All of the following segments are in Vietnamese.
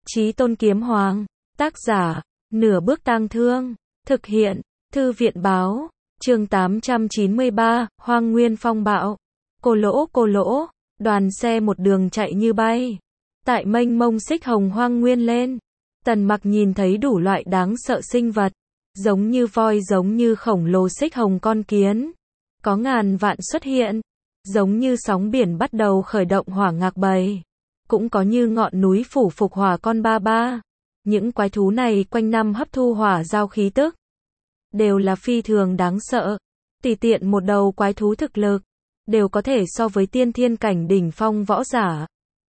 Chí Tôn Kiếm Hoàng. Tác giả, Nửa Bước Tang Thương. Thực hiện, Thư viện báo. Chương 893, Hoang Nguyên Phong Bạo. Cô lỗ, đoàn xe một đường chạy như bay. Tại mênh mông xích hồng hoang nguyên lên. Tần Mặc nhìn thấy đủ loại đáng sợ sinh vật. Giống như voi, giống như khổng lồ xích hồng con kiến. Có ngàn vạn xuất hiện. Giống như sóng biển bắt đầu khởi động hỏa ngạc bầy. Cũng có như ngọn núi phủ phục hỏa con ba ba. Những quái thú này quanh năm hấp thu hỏa giao khí tức. Đều là phi thường đáng sợ. Tùy tiện một đầu quái thú thực lực. Đều có thể so với tiên thiên cảnh đỉnh phong võ giả.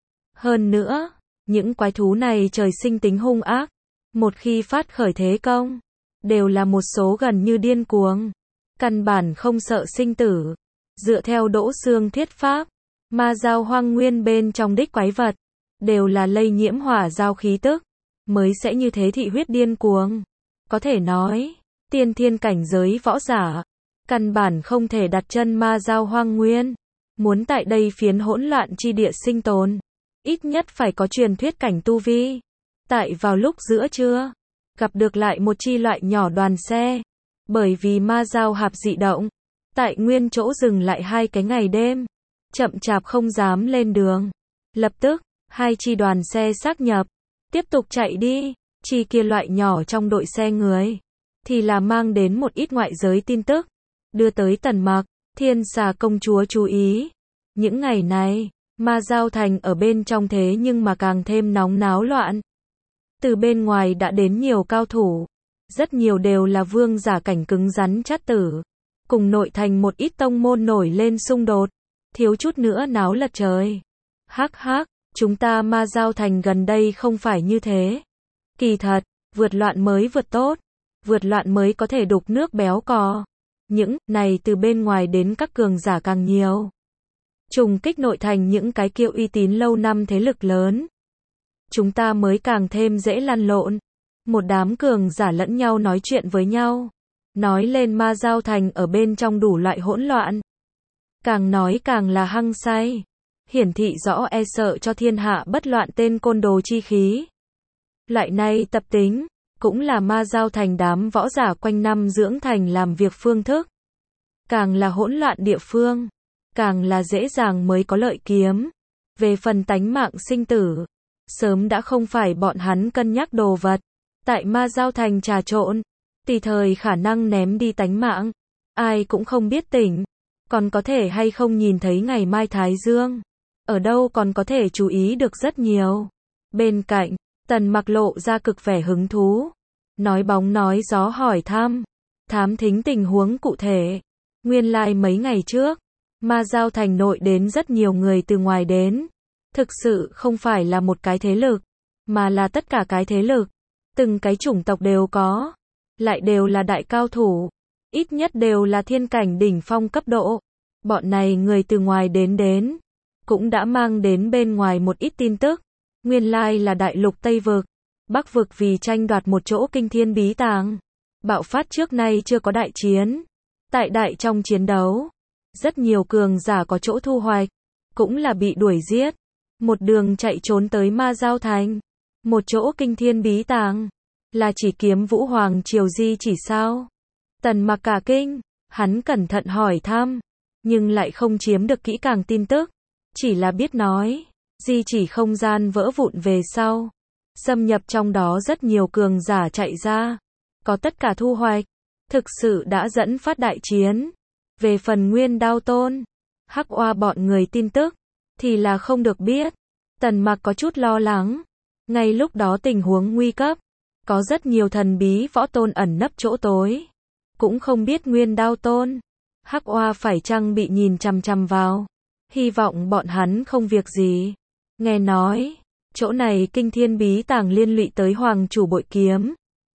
Hơn nữa, những quái thú này trời sinh tính hung ác. Một khi phát khởi thế công, đều là một số gần như điên cuồng. Căn bản không sợ sinh tử. Dựa theo Đỗ Xương thuyết pháp, ma giao hoang nguyên bên trong đích quái vật, đều là lây nhiễm hỏa giao khí tức, mới sẽ như thế thị huyết điên cuồng. Có thể nói, tiên thiên cảnh giới võ giả, căn bản không thể đặt chân ma giao hoang nguyên. Muốn tại đây phiến hỗn loạn chi địa sinh tồn, ít nhất phải có truyền thuyết cảnh tu vi. Tại vào lúc giữa trưa, gặp được lại một chi loại nhỏ đoàn xe. Bởi vì ma giao hạp dị động, tại nguyên chỗ dừng lại 2 cái ngày đêm, chậm chạp không dám lên đường. Lập tức, 2 chi đoàn xe xác nhập, tiếp tục chạy đi. Chi kia loại nhỏ trong đội xe người, thì là mang đến một ít ngoại giới tin tức, đưa tới Tần Mặc, Thiên Xà công chúa chú ý. Những ngày này, ma giao thành ở bên trong thế nhưng mà càng thêm nóng náo loạn. Từ bên ngoài đã đến nhiều cao thủ, rất nhiều đều là vương giả cảnh cứng rắn chát tử. Cùng nội thành một ít tông môn nổi lên xung đột, thiếu chút nữa náo lật trời. Hắc hắc, chúng ta ma giao thành gần đây không phải như thế. Kỳ thật, vượt loạn mới vượt tốt, vượt loạn mới có thể đục nước béo cò. Những này từ bên ngoài đến các cường giả càng nhiều. Trùng kích nội thành những cái kiệu uy tín lâu năm thế lực lớn. Chúng ta mới càng thêm dễ lăn lộn. Một đám cường giả lẫn nhau nói chuyện với nhau. Nói lên ma giao thành ở bên trong đủ loại hỗn loạn. Càng nói càng là hăng say. Hiển thị rõ e sợ cho thiên hạ bất loạn tên côn đồ chi khí. Loại này tập tính, cũng là ma giao thành đám võ giả quanh năm dưỡng thành làm việc phương thức. Càng là hỗn loạn địa phương, càng là dễ dàng mới có lợi kiếm. Về phần tánh mạng sinh tử, sớm đã không phải bọn hắn cân nhắc đồ vật. Tại ma giao thành trà trộn, tùy thời khả năng ném đi tánh mạng. Ai cũng không biết tỉnh, còn có thể hay không nhìn thấy ngày mai thái dương. Ở đâu còn có thể chú ý được rất nhiều. Bên cạnh, Tần Mặc lộ ra cực vẻ hứng thú. Nói bóng nói gió hỏi thám thính tình huống cụ thể. Nguyên lai mấy ngày trước, ma giao thành nội đến rất nhiều người từ ngoài đến. Thực sự không phải là một cái thế lực, mà là tất cả cái thế lực. Từng cái chủng tộc đều có, lại đều là đại cao thủ, ít nhất đều là thiên cảnh đỉnh phong cấp độ. Bọn này người từ ngoài đến, cũng đã mang đến bên ngoài một ít tin tức. Nguyên lai là đại lục Tây Vực, Bắc Vực vì tranh đoạt một chỗ kinh thiên bí tàng. Bạo phát trước nay chưa có đại chiến. Tại đại trong chiến đấu, rất nhiều cường giả có chỗ thu hoạch, cũng là bị đuổi giết. Một đường chạy trốn tới ma giao thành. Một chỗ kinh thiên bí tàng, là chỉ kiếm Vũ Hoàng Triều di chỉ sao? Tần Mặc cả kinh, hắn cẩn thận hỏi thăm, nhưng lại không chiếm được kỹ càng tin tức. Chỉ là biết nói, di chỉ không gian vỡ vụn về sau. Xâm nhập trong đó rất nhiều cường giả chạy ra. Có tất cả thu hoạch. Thực sự đã dẫn phát đại chiến. Về phần Nguyên Đao Tôn, Hắc Oa bọn người tin tức, thì là không được biết. Tần Mặc có chút lo lắng. Ngay lúc đó tình huống nguy cấp. Có rất nhiều thần bí võ tôn ẩn nấp chỗ tối. Cũng không biết Nguyên Đao Tôn, Hắc Oa phải chăng bị nhìn chằm chằm vào. Hy vọng bọn hắn không việc gì. Nghe nói, chỗ này kinh thiên bí tàng liên lụy tới Hoàng chủ bội kiếm.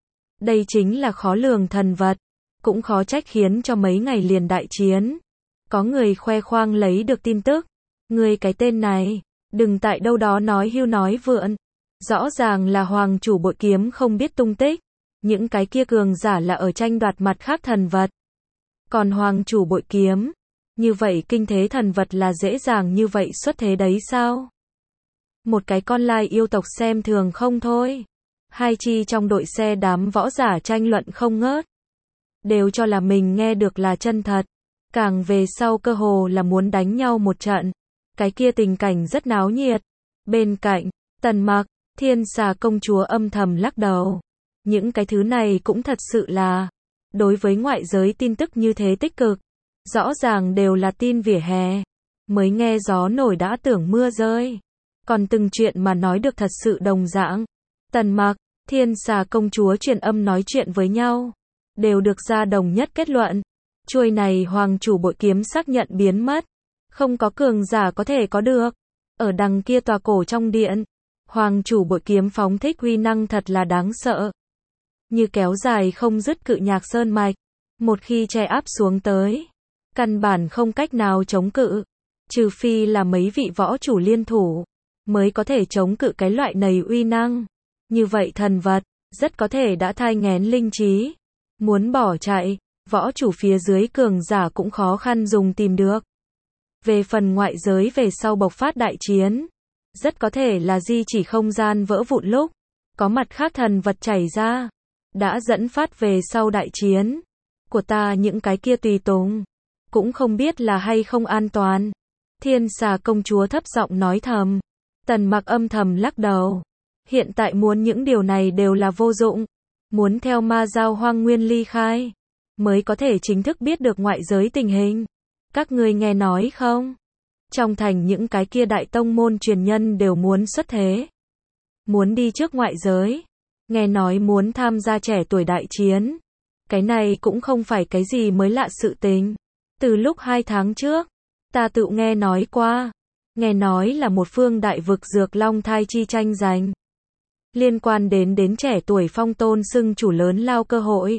Đây chính là khó lường thần vật. Cũng khó trách khiến cho mấy ngày liền đại chiến. Có người khoe khoang lấy được tin tức. Người cái tên này, đừng tại đâu đó nói hưu nói vượn. Rõ ràng là Hoàng chủ bội kiếm không biết tung tích. Những cái kia cường giả là ở tranh đoạt mặt khác thần vật. Còn Hoàng chủ bội kiếm, như vậy kinh thế thần vật là dễ dàng như vậy xuất thế đấy sao? Một cái con lai yêu tộc xem thường không thôi. Hai chi trong đội xe đám võ giả tranh luận không ngớt. Đều cho là mình nghe được là chân thật. Càng về sau cơ hồ là muốn đánh nhau một trận. Cái kia tình cảnh rất náo nhiệt. Bên cạnh, Tần Mặc, Thiên Xà công chúa âm thầm lắc đầu. Những cái thứ này cũng thật sự là, đối với ngoại giới tin tức như thế tích cực. Rõ ràng đều là tin vỉa hè. Mới nghe gió nổi đã tưởng mưa rơi. Còn từng chuyện mà nói được thật sự đồng dạng. Tần Mặc, Thiên Xà công chúa truyền âm nói chuyện với nhau. Đều được ra đồng nhất kết luận. Chuôi này hoàng chủ bội kiếm xác nhận biến mất. Không có cường giả có thể có được. Ở đằng kia tòa cổ trong điện. Hoàng chủ bội kiếm phóng thích uy năng thật là đáng sợ. Như kéo dài không dứt cự nhạc sơn mạch. Một khi che áp xuống tới. Căn bản không cách nào chống cự. Trừ phi là mấy vị võ chủ liên thủ. Mới có thể chống cự cái loại này uy năng. Như vậy thần vật. Rất có thể đã thai nghén linh trí. Muốn bỏ chạy. Võ chủ phía dưới cường giả cũng khó khăn dùng tìm được. Về phần ngoại giới về sau bộc phát đại chiến. Rất có thể là di chỉ không gian vỡ vụn lúc. Có mặt khác thần vật chảy ra. Đã dẫn phát về sau đại chiến. Của ta những cái kia tùy tùng. Cũng không biết là hay không an toàn. Thiên Xà công chúa thấp giọng nói thầm. Tần Mặc âm thầm lắc đầu. Hiện tại muốn những điều này đều là vô dụng. Muốn theo ma giao hoang nguyên ly khai. Mới có thể chính thức biết được ngoại giới tình hình. Các ngươi nghe nói không? Trong thành những cái kia đại tông môn truyền nhân đều muốn xuất thế. Muốn đi trước ngoại giới. Nghe nói muốn tham gia trẻ tuổi đại chiến. Cái này cũng không phải cái gì mới lạ sự tình. Từ lúc 2 tháng trước, ta tự nghe nói qua. Nghe nói là một phương đại vực dược long thai chi tranh giành. Liên quan đến trẻ tuổi phong tôn xưng chủ lớn lao cơ hội.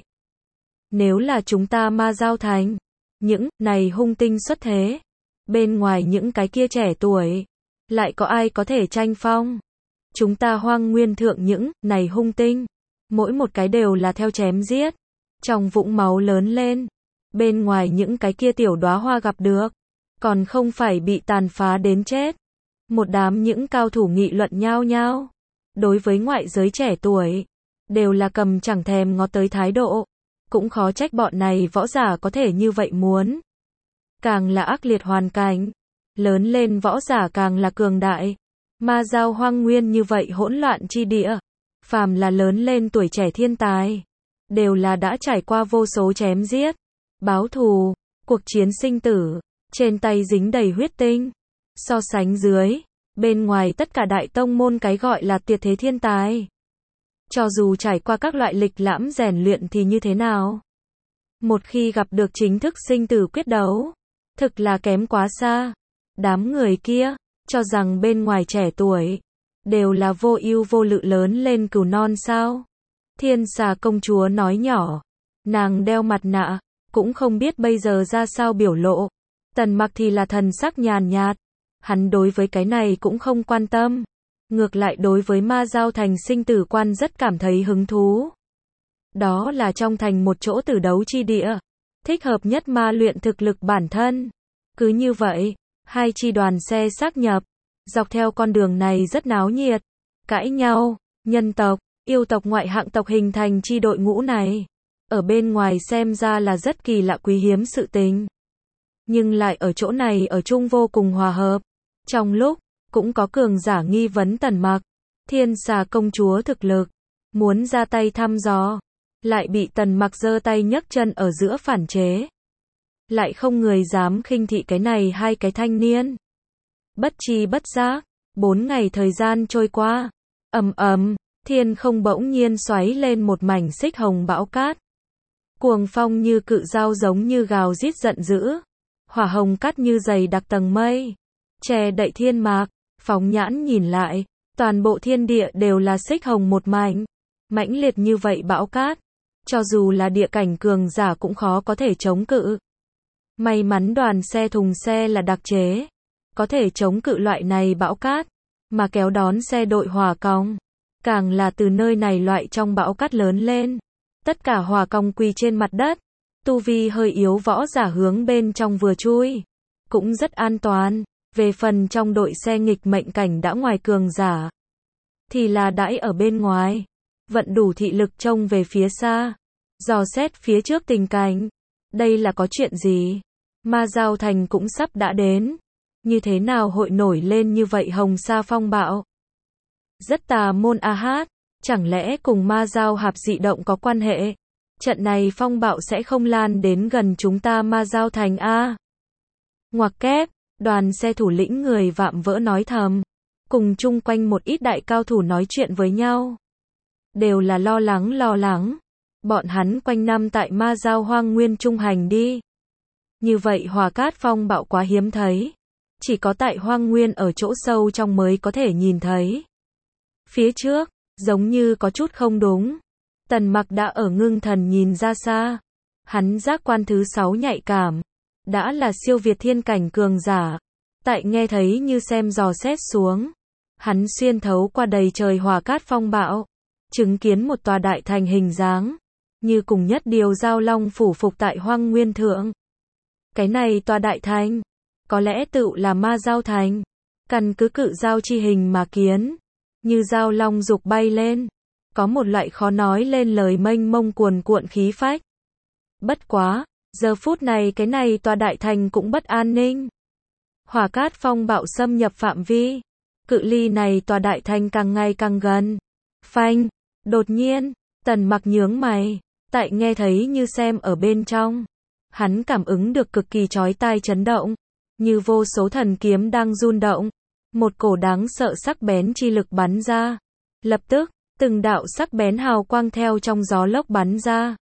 Nếu là chúng ta ma giao thành. Những này hung tinh xuất thế. Bên ngoài những cái kia trẻ tuổi. Lại có ai có thể tranh phong. Chúng ta hoang nguyên thượng những này hung tinh. Mỗi một cái đều là theo chém giết. Trong vũng máu lớn lên. Bên ngoài những cái kia tiểu đóa hoa gặp được. Còn không phải bị tàn phá đến chết. Một đám những cao thủ nghị luận nhao nhao. Đối với ngoại giới trẻ tuổi. Đều là cầm chẳng thèm ngó tới thái độ. Cũng khó trách bọn này võ giả có thể như vậy muốn. Càng là ác liệt hoàn cảnh. Lớn lên võ giả càng là cường đại. Ma giao hoang nguyên như vậy hỗn loạn chi địa. Phàm là lớn lên tuổi trẻ thiên tài. Đều là đã trải qua vô số chém giết. Báo thù. Cuộc chiến sinh tử. Trên tay dính đầy huyết tinh. So sánh dưới. Bên ngoài tất cả đại tông môn cái gọi là tuyệt thế thiên tài. Cho dù trải qua các loại lịch lãm rèn luyện thì như thế nào? Một khi gặp được chính thức sinh tử quyết đấu. Thực là kém quá xa. Đám người kia. Cho rằng bên ngoài trẻ tuổi. Đều là vô ưu vô lự lớn lên cừu non sao? Thiên Xà công chúa nói nhỏ. Nàng đeo mặt nạ. Cũng không biết bây giờ ra sao biểu lộ. Tần Mặc thì là thần sắc nhàn nhạt. Hắn đối với cái này cũng không quan tâm. Ngược lại đối với ma giao thành sinh tử quan rất cảm thấy hứng thú. Đó là trong thành một chỗ tử đấu chi địa. Thích hợp nhất ma luyện thực lực bản thân. Cứ như vậy, hai chi đoàn xe xác nhập. Dọc theo con đường này rất náo nhiệt. Cãi nhau, nhân tộc, yêu tộc ngoại hạng tộc hình thành chi đội ngũ này. Ở bên ngoài xem ra là rất kỳ lạ quý hiếm sự tình. Nhưng lại ở chỗ này ở chung vô cùng hòa hợp. Trong lúc, cũng có cường giả nghi vấn Tần Mặc. Thiên Xà công chúa thực lực. Muốn ra tay thăm dò. Lại bị Tần Mặc giơ tay nhấc chân ở giữa phản chế. Lại không người dám khinh thị cái này hai cái thanh niên. Bất chi bất giác. 4 ngày thời gian trôi qua. Ầm ầm, thiên không bỗng nhiên xoáy lên một mảnh xích hồng bão cát. Cuồng phong như cự dao giống như gào rít giận dữ. Hỏa hồng cát như dày đặc tầng mây. Che đậy thiên mạc. Phóng nhãn nhìn lại. Toàn bộ thiên địa đều là xích hồng một mảnh. Mãnh liệt như vậy bão cát. Cho dù là địa cảnh cường giả cũng khó có thể chống cự. May mắn đoàn xe thùng xe là đặc chế. Có thể chống cự loại này bão cát. Mà kéo đón xe đội hỏa cong. Càng là từ nơi này loại trong bão cát lớn lên. Tất cả hỏa cong quỳ trên mặt đất. Tu vi hơi yếu võ giả hướng bên trong vừa chui. Cũng rất an toàn. Về phần trong đội xe nghịch mệnh cảnh đã ngoài cường giả, thì là đãi ở bên ngoài, vận đủ thị lực trông về phía xa, dò xét phía trước tình cảnh. Đây là có chuyện gì? Ma Giao Thành cũng sắp đã đến, như thế nào hội nổi lên như vậy hồng sa phong bạo? Rất tà môn a hát, chẳng lẽ cùng ma giao hạp dị động có quan hệ? Trận này phong bạo sẽ không lan đến gần chúng ta Ma Giao Thành a? Ngoặc kép, đoàn xe thủ lĩnh người vạm vỡ nói thầm, cùng chung quanh một ít đại cao thủ nói chuyện với nhau. Đều là lo lắng. Bọn hắn quanh năm tại Ma Giao Hoang Nguyên trung hành đi. Như vậy Hỏa Cát phong bạo quá hiếm thấy. Chỉ có tại Hoang Nguyên ở chỗ sâu trong mới có thể nhìn thấy. Phía trước, giống như có chút không đúng. Tần Mặc đã ở ngưng thần nhìn ra xa. Hắn giác quan thứ 6 nhạy cảm. Đã là siêu việt thiên cảnh cường giả. Tại nghe thấy như xem dò xét xuống. Hắn xuyên thấu qua đầy trời Hỏa Cát phong bạo. Chứng kiến một tòa đại thành hình dáng. Như cùng nhất điều giao long phủ phục tại Hoang Nguyên thượng. Cái này tòa đại thành. Có lẽ tự là Ma Giao Thành. Căn cứ cự giao chi hình mà kiến. Như giao long dục bay lên. Có một loại khó nói lên lời mênh mông cuồn cuộn khí phách. Bất quá, giờ phút này cái này tòa đại thành cũng bất an ninh. Hỏa Cát phong bạo xâm nhập phạm vi. Cự ly này tòa đại thành càng ngày càng gần. Phanh, đột nhiên, Tần Mặc nhướng mày. Tại nghe thấy như xem ở bên trong. Hắn cảm ứng được cực kỳ chói tai chấn động. Như vô số thần kiếm đang run động. Một cổ đáng sợ sắc bén chi lực bắn ra. Lập tức, từng đạo sắc bén hào quang theo trong gió lốc bắn ra.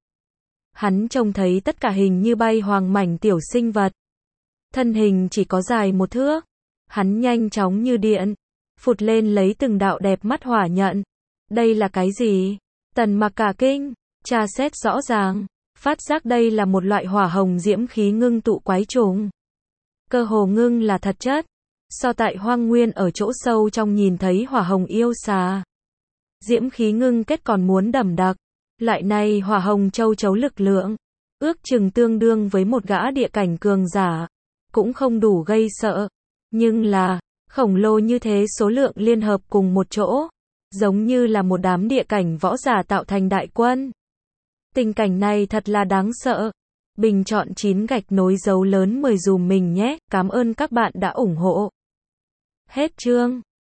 Hắn trông thấy tất cả hình như bay hoàng mảnh tiểu sinh vật. Thân hình chỉ có dài 1 thước. Hắn nhanh chóng như điện. Phụt lên lấy từng đạo đẹp mắt hỏa nhận. Đây là cái gì? Tần Mặc cả kinh. Tra xét rõ ràng. Phát giác đây là một loại hỏa hồng diễm khí ngưng tụ quái trùng. Cơ hồ ngưng là thật chất. So tại Hoang Nguyên ở chỗ sâu trong nhìn thấy hỏa hồng yêu xà. Diễm khí ngưng kết còn muốn đậm đặc. Loại này hỏa hồng châu chấu lực lượng. Ước chừng tương đương với một gã địa cảnh cường giả. Cũng không đủ gây sợ. Nhưng là, khổng lồ như thế số lượng liên hợp cùng một chỗ. Giống như là một đám địa cảnh võ giả tạo thành đại quân. Tình cảnh này thật là đáng sợ. Bình chọn 9 gạch nối dấu lớn 10 dùm mình nhé. Cảm ơn các bạn đã ủng hộ. Hết chương.